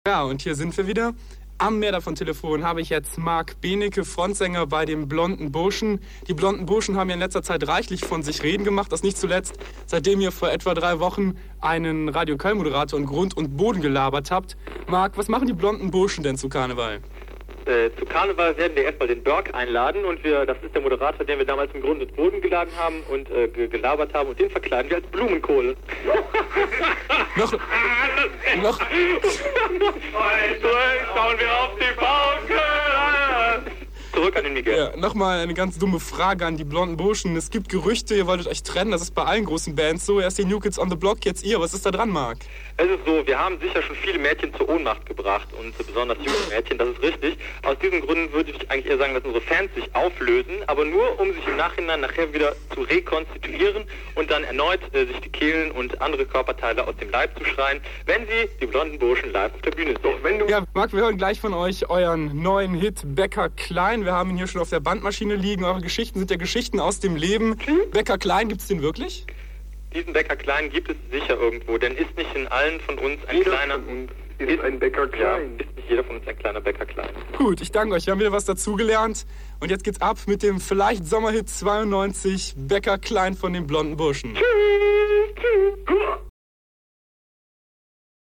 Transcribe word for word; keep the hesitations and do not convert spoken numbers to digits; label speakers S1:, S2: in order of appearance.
S1: Ja, und hier sind wir wieder. Am Meer von Telefon habe ich jetzt Marc Benecke, Frontsänger bei den Blonden Burschen. Die Blonden Burschen haben ja in letzter Zeit reichlich von sich reden gemacht. Das nicht zuletzt, seitdem ihr vor etwa drei Wochen einen Radio Köln-Moderator in Grund und Boden gelabert habt. Marc, was machen die Blonden Burschen denn zu Karneval?
S2: Äh, zu Karneval werden wir erstmal den Berg einladen und wir, das ist der Moderator, den wir damals im Grund und Boden geladen haben und äh, gelabert haben, und den verkleiden wir als Blumenkohl.
S1: noch, noch,
S2: schauen wir auf die Pauke. Zurück an den Miguel.
S1: Ja, nochmal eine ganz dumme Frage an die Blonden Burschen. Es gibt Gerüchte, ihr wolltet euch trennen, das ist bei allen großen Bands so. Erst die New Kids on the Block, jetzt ihr. Was ist da dran, Marc?
S2: Es ist so, wir haben sicher schon viele Mädchen zur Ohnmacht gebracht und besonders junge Mädchen, das ist richtig. Aus diesen Gründen würde ich eigentlich eher sagen, dass unsere Fans sich auflösen, aber nur um sich im Nachhinein nachher wieder zu rekonstituieren und dann erneut äh, sich die Kehlen und andere Körperteile aus dem Leib zu schreien, wenn sie die Blonden Burschen live auf der Bühne sehen. Wenn du
S1: ja, Marc, wir hören gleich von euch euren neuen Hit Bäcker Klein. Wir haben ihn hier schon auf der Bandmaschine liegen. Eure Geschichten sind ja Geschichten aus dem Leben. Hm? Bäcker Klein, gibt's den wirklich?
S2: Diesen Bäcker Klein gibt es sicher irgendwo, denn ist nicht in allen von uns ein
S3: jeder
S2: kleiner...
S3: Von uns ist, ist ein Bäcker Klein.
S2: Ja, ist nicht jeder von uns ein kleiner Bäcker Klein.
S1: Gut, ich danke euch. Wir haben wieder was dazugelernt. Und jetzt geht's ab mit dem vielleicht Sommerhit zweiundneunzig Bäcker Klein von den Blonden Burschen.
S3: Tschüss, tschüss.